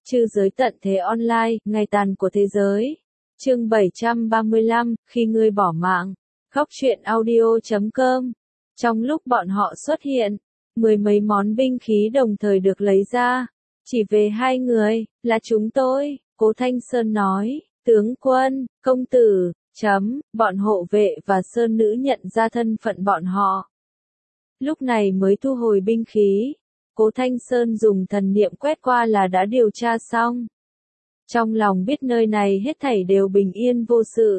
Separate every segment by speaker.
Speaker 1: Trư giới tận thế online, ngày tàn của thế giới. Chương 735, khi ngươi bỏ mạng. Góc truyện audio.com. Trong lúc bọn họ xuất hiện, mười mấy món binh khí đồng thời được lấy ra. Chỉ về hai người, là chúng tôi, Cố Thanh Sơn nói, tướng quân, công tử, bọn hộ vệ và sơn nữ nhận ra thân phận bọn họ. Lúc này mới thu hồi binh khí. Cố Thanh Sơn dùng thần niệm quét qua là đã điều tra xong. Trong lòng biết nơi này hết thảy đều bình yên vô sự.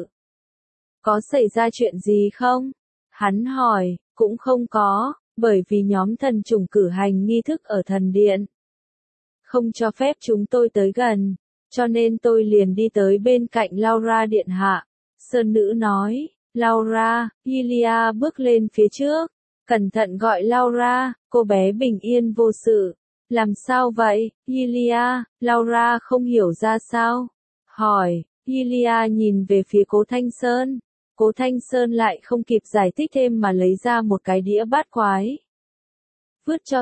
Speaker 1: Có xảy ra chuyện gì không? Hắn hỏi, cũng không có, bởi vì nhóm thần trùng cử hành nghi thức ở thần điện. Không cho phép chúng tôi tới gần, cho nên tôi liền đi tới bên cạnh Laura điện hạ. Sơn nữ nói, Laura, Ilia bước lên phía trước. Cẩn thận gọi Laura, cô bé bình yên vô sự. Làm sao vậy, Ilia? Laura không hiểu ra sao. Hỏi, Ilia nhìn về phía Cố Thanh Sơn. Cố Thanh Sơn lại không kịp giải thích thêm mà lấy ra một cái đĩa bát quái. Vứt cho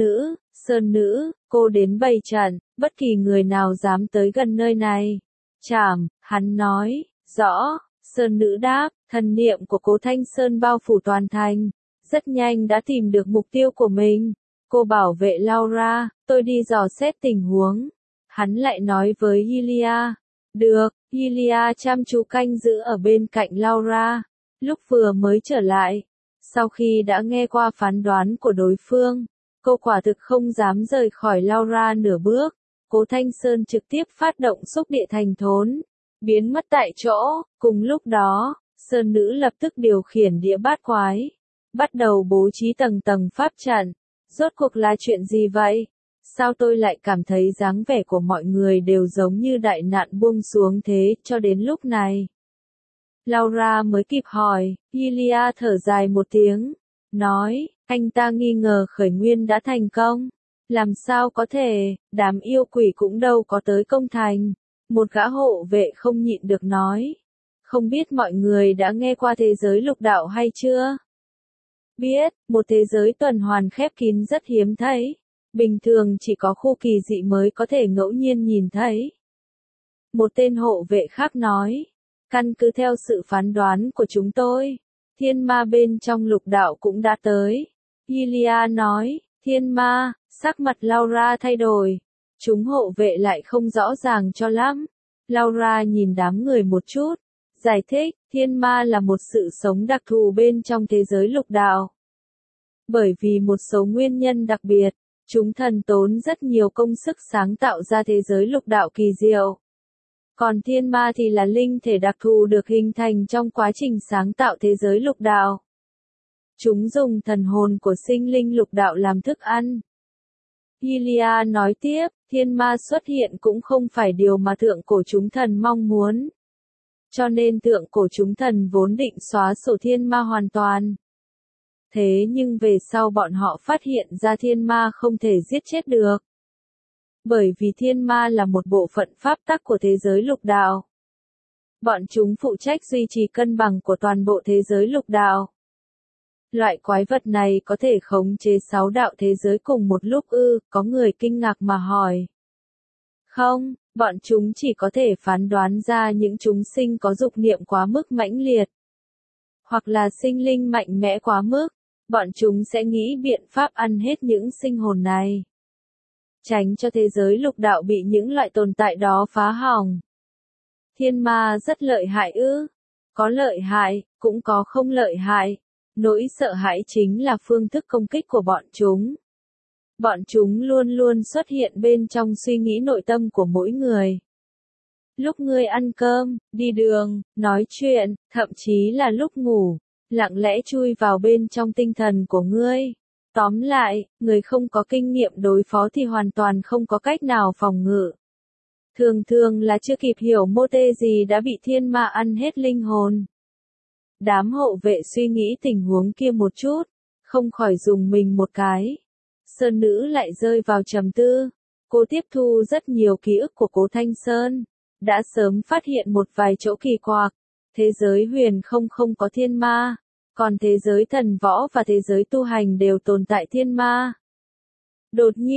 Speaker 1: Sơn nữ, cô đến bày trận, bất kỳ người nào dám tới gần nơi này. Chảm, hắn nói, rõ, Sơn nữ đáp, thần niệm của Cố Thanh Sơn bao phủ toàn thành. Rất nhanh đã tìm được mục tiêu của mình. Cô bảo vệ Laura, tôi đi dò xét tình huống. Hắn lại nói với Ilia. Được, Ilia chăm chú canh giữ ở bên cạnh Laura. Lúc vừa mới trở lại, sau khi đã nghe qua phán đoán của đối phương, cô quả thực không dám rời khỏi Laura nửa bước. Cố Thanh Sơn trực tiếp phát động xúc địa thành thốn, biến mất tại chỗ. Cùng lúc đó, Sơn nữ lập tức điều khiển đĩa bát quái. Bắt đầu bố trí tầng tầng pháp trận. Rốt cuộc là chuyện gì vậy? Sao tôi lại cảm thấy dáng vẻ của mọi người đều giống như đại nạn buông xuống thế cho đến lúc này? Laura mới kịp hỏi, Ilia thở dài một tiếng, nói, anh ta nghi ngờ khởi nguyên đã thành công. Làm sao có thể, đám yêu quỷ cũng đâu có tới công thành. Một gã hộ vệ không nhịn được nói. Không biết mọi người đã nghe qua thế giới lục đạo hay chưa? Biết, một thế giới tuần hoàn khép kín rất hiếm thấy. Bình thường chỉ có khu kỳ dị mới có thể ngẫu nhiên nhìn thấy. Một tên hộ vệ khác nói, căn cứ theo sự phán đoán của chúng tôi, thiên ma bên trong lục đạo cũng đã tới. Ilia nói, thiên ma, sắc mặt Laura thay đổi. Chúng hộ vệ lại không rõ ràng cho lắm. Laura nhìn đám người một chút. Giải thích, thiên ma là một sự sống đặc thù bên trong thế giới lục đạo. Bởi vì một số nguyên nhân đặc biệt, chúng thần tốn rất nhiều công sức sáng tạo ra thế giới lục đạo kỳ diệu. Còn thiên ma thì là linh thể đặc thù được hình thành trong quá trình sáng tạo thế giới lục đạo. Chúng dùng thần hồn của sinh linh lục đạo làm thức ăn. Ilia nói tiếp, thiên ma xuất hiện cũng không phải điều mà thượng cổ chúng thần mong muốn. Cho nên thượng cổ chúng thần vốn định xóa sổ thiên ma hoàn toàn. Thế nhưng về sau bọn họ phát hiện ra thiên ma không thể giết chết được. Bởi vì thiên ma là một bộ phận pháp tắc của thế giới lục đạo. Bọn chúng phụ trách duy trì cân bằng của toàn bộ thế giới lục đạo. Loại quái vật này có thể khống chế 6 đạo thế giới cùng một lúc ư? Có người kinh ngạc mà hỏi. Không, bọn chúng chỉ có thể phán đoán ra những chúng sinh có dục niệm quá mức mãnh liệt. Hoặc là sinh linh mạnh mẽ quá mức. Bọn chúng sẽ nghĩ biện pháp ăn hết những sinh hồn này. Tránh cho thế giới lục đạo bị những loại tồn tại đó phá hỏng. Thiên ma rất lợi hại ư? Có lợi hại, cũng có không lợi hại. Nỗi sợ hãi chính là phương thức công kích của bọn chúng. Bọn chúng luôn luôn xuất hiện bên trong suy nghĩ nội tâm của mỗi người. Lúc ngươi ăn cơm, đi đường, nói chuyện, thậm chí là lúc ngủ, lặng lẽ chui vào bên trong tinh thần của ngươi. Tóm lại, người không có kinh nghiệm đối phó thì hoàn toàn không có cách nào phòng ngự. Thường thường là chưa kịp hiểu mô tê gì đã bị thiên ma ăn hết linh hồn. Đám hộ vệ suy nghĩ tình huống kia một chút, không khỏi dùng mình một cái. Sơn nữ lại rơi vào trầm tư. Cô tiếp thu rất nhiều ký ức của Cố Thanh Sơn. Đã sớm phát hiện một vài chỗ kỳ quặc. Thế giới huyền không có thiên ma. Còn thế giới thần võ và thế giới tu hành đều tồn tại thiên ma. Đột nhiên,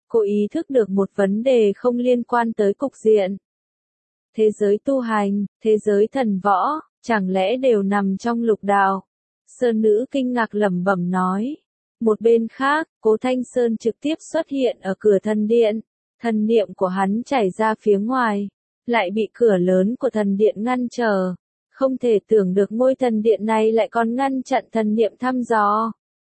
Speaker 1: cô ý thức được một vấn đề không liên quan tới cục diện. Thế giới tu hành, thế giới thần võ, chẳng lẽ đều nằm trong lục đạo? Sơn nữ kinh ngạc lẩm bẩm nói. Một bên khác, Cố Thanh Sơn trực tiếp xuất hiện ở cửa thần điện. Thần niệm của hắn chảy ra phía ngoài, lại bị cửa lớn của thần điện ngăn trở. Không thể tưởng được ngôi thần điện này lại còn ngăn chặn thần niệm thăm dò.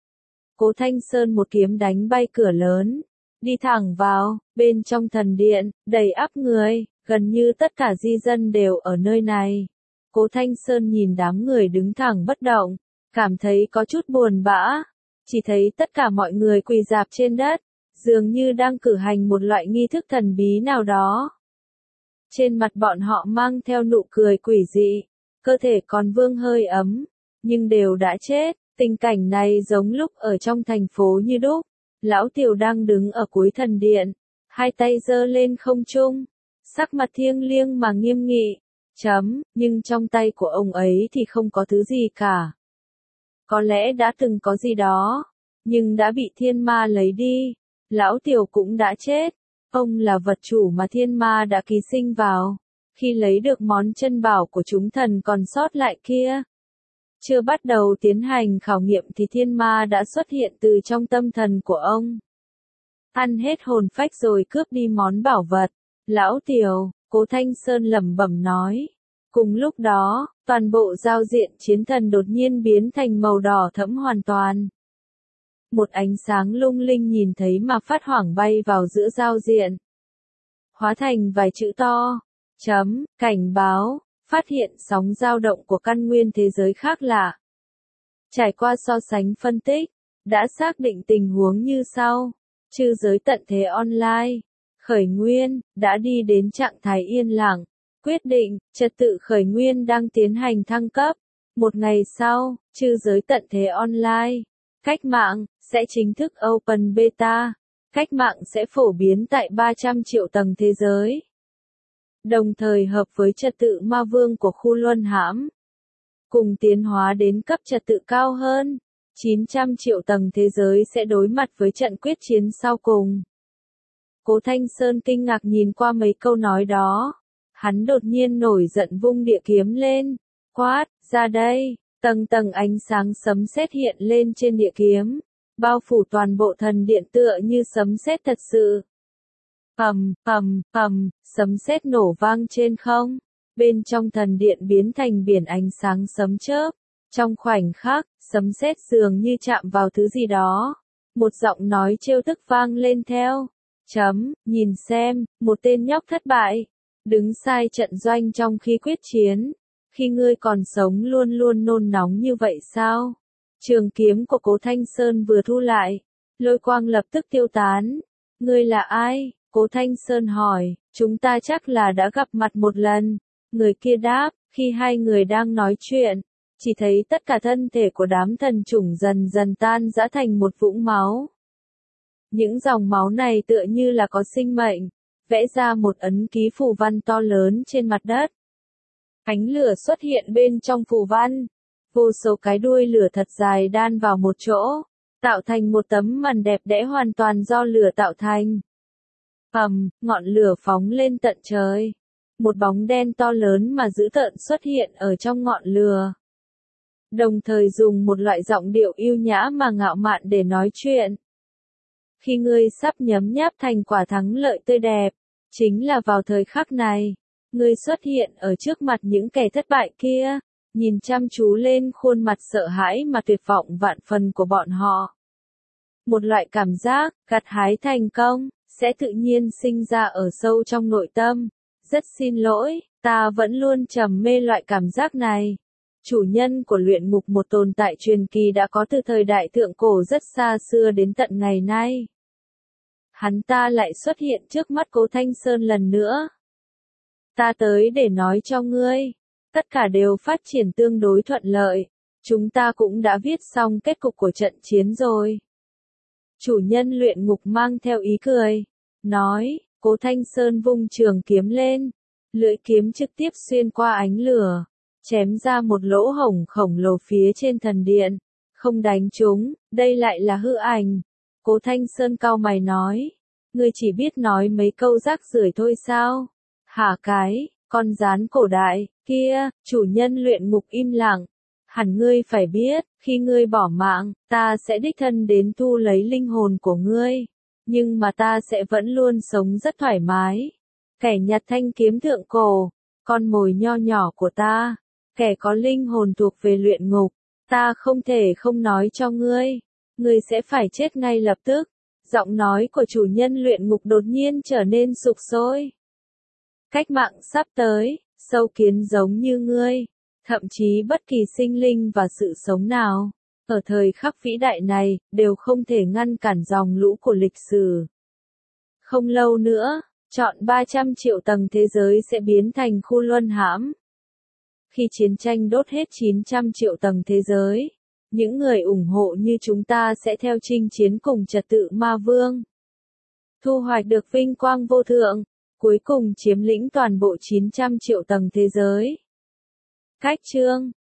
Speaker 1: Cố Thanh Sơn một kiếm đánh bay cửa lớn, đi thẳng vào, bên trong thần điện, đầy ắp người, gần như tất cả di dân đều ở nơi này. Cố Thanh Sơn nhìn đám người đứng thẳng bất động, cảm thấy có chút buồn bã, chỉ thấy tất cả mọi người quỳ rạp trên đất, dường như đang cử hành một loại nghi thức thần bí nào đó. Trên mặt bọn họ mang theo nụ cười quỷ dị, cơ thể còn vương hơi ấm, nhưng đều đã chết. Tình cảnh này giống lúc ở trong thành phố như đúc. Lão Tiểu đang đứng ở cuối thần điện, hai tay giơ lên không trung, sắc mặt thiêng liêng mà nghiêm nghị. Nhưng trong tay của ông ấy thì không có thứ gì cả. Có lẽ đã từng có gì đó, nhưng đã bị thiên ma lấy đi. Lão Tiểu cũng đã chết. Ông là vật chủ mà thiên ma đã ký sinh vào, khi lấy được món chân bảo của chúng thần còn sót lại kia. Chưa bắt đầu tiến hành khảo nghiệm thì thiên ma đã xuất hiện từ trong tâm thần của ông. Ăn hết hồn phách rồi cướp đi món bảo vật. Lão Tiểu, Cố Thanh Sơn lẩm bẩm nói. Cùng lúc đó, toàn bộ giao diện chiến thần đột nhiên biến thành màu đỏ thẫm hoàn toàn. Một ánh sáng lung linh nhìn thấy mà phát hoảng bay vào giữa giao diện. Hóa thành vài chữ to. Cảnh báo. Phát hiện sóng dao động của căn nguyên thế giới khác lạ. Trải qua so sánh phân tích, đã xác định tình huống như sau. Chư giới tận thế online, khởi nguyên, đã đi đến trạng thái yên lặng. Quyết định, trật tự khởi nguyên đang tiến hành thăng cấp. Một ngày sau, chư giới tận thế online, cách mạng, sẽ chính thức open beta. Cách mạng sẽ phổ biến tại 300 triệu tầng thế giới. Đồng thời hợp với trật tự ma vương của khu luân hãm, cùng tiến hóa đến cấp trật tự cao hơn, 900 triệu tầng thế giới sẽ đối mặt với trận quyết chiến sau cùng. Cố Thanh Sơn kinh ngạc nhìn qua mấy câu nói đó, hắn đột nhiên nổi giận vung địa kiếm lên, quát, ra đây, tầng tầng ánh sáng sấm sét hiện lên trên địa kiếm, bao phủ toàn bộ thần điện tựa như sấm sét thật sự. Sấm sét nổ vang trên không, bên trong thần điện biến thành biển ánh sáng sấm chớp. Trong khoảnh khắc, sấm sét dường như chạm vào thứ gì đó. Một giọng nói trêu tức vang lên theo. Nhìn xem, một tên nhóc thất bại, đứng sai trận doanh trong khi quyết chiến. Khi ngươi còn sống luôn luôn nôn nóng như vậy sao? Trường kiếm của Cố Thanh Sơn vừa thu lại, lôi quang lập tức tiêu tán. Ngươi là ai? Cố Thanh Sơn hỏi, chúng ta chắc là đã gặp mặt một lần. Người kia đáp, khi hai người đang nói chuyện, chỉ thấy tất cả thân thể của đám thần chủng dần dần tan rã thành một vũng máu. Những dòng máu này tựa như là có sinh mệnh, vẽ ra một ấn ký phù văn to lớn trên mặt đất. Ánh lửa xuất hiện bên trong phù văn, vô số cái đuôi lửa thật dài đan vào một chỗ, tạo thành một tấm màn đẹp đẽ hoàn toàn do lửa tạo thành. Ngọn lửa phóng lên tận trời. Một bóng đen to lớn mà dữ tợn xuất hiện ở trong ngọn lửa. Đồng thời dùng một loại giọng điệu yêu nhã mà ngạo mạn để nói chuyện. Khi ngươi sắp nhấm nháp thành quả thắng lợi tươi đẹp, chính là vào thời khắc này, ngươi xuất hiện ở trước mặt những kẻ thất bại kia, nhìn chăm chú lên khuôn mặt sợ hãi mà tuyệt vọng vạn phần của bọn họ. Một loại cảm giác, gặt hái thành công, sẽ tự nhiên sinh ra ở sâu trong nội tâm. Rất xin lỗi, ta vẫn luôn trầm mê loại cảm giác này. Chủ nhân của luyện ngục một tồn tại truyền kỳ đã có từ thời đại thượng cổ rất xa xưa đến tận ngày nay. Hắn ta lại xuất hiện trước mắt Cố Thanh Sơn lần nữa. Ta tới để nói cho ngươi, tất cả đều phát triển tương đối thuận lợi. Chúng ta cũng đã viết xong kết cục của trận chiến rồi. Chủ nhân luyện ngục mang theo ý cười, nói, Cố Thanh Sơn vung trường kiếm lên, lưỡi kiếm trực tiếp xuyên qua ánh lửa, chém ra một lỗ hổng khổng lồ phía trên thần điện, không đánh trúng, đây lại là hư ảnh. Cố Thanh Sơn cau mày nói, Ngươi chỉ biết nói mấy câu rác rưởi thôi sao? Hả cái, con gián cổ đại, kia, chủ nhân luyện ngục im lặng. Hẳn ngươi phải biết, khi ngươi bỏ mạng, ta sẽ đích thân đến thu lấy linh hồn của ngươi. Nhưng mà ta sẽ vẫn luôn sống rất thoải mái. Kẻ nhặt thanh kiếm thượng cổ, con mồi nho nhỏ của ta, kẻ có linh hồn thuộc về luyện ngục, ta không thể không nói cho ngươi. Ngươi sẽ phải chết ngay lập tức. Giọng nói của chủ nhân luyện ngục đột nhiên trở nên sục sôi. Cách mạng sắp tới, sâu kiến giống như ngươi, thậm chí bất kỳ sinh linh và sự sống nào, ở thời khắc vĩ đại này, đều không thể ngăn cản dòng lũ của lịch sử. Không lâu nữa, trọn 300 triệu tầng thế giới sẽ biến thành khu luân hãm. Khi chiến tranh đốt hết 900 triệu tầng thế giới, những người ủng hộ như chúng ta sẽ theo chinh chiến cùng trật tự ma vương. Thu hoạch được vinh quang vô thượng, cuối cùng chiếm lĩnh toàn bộ 900 triệu tầng thế giới. Cách chương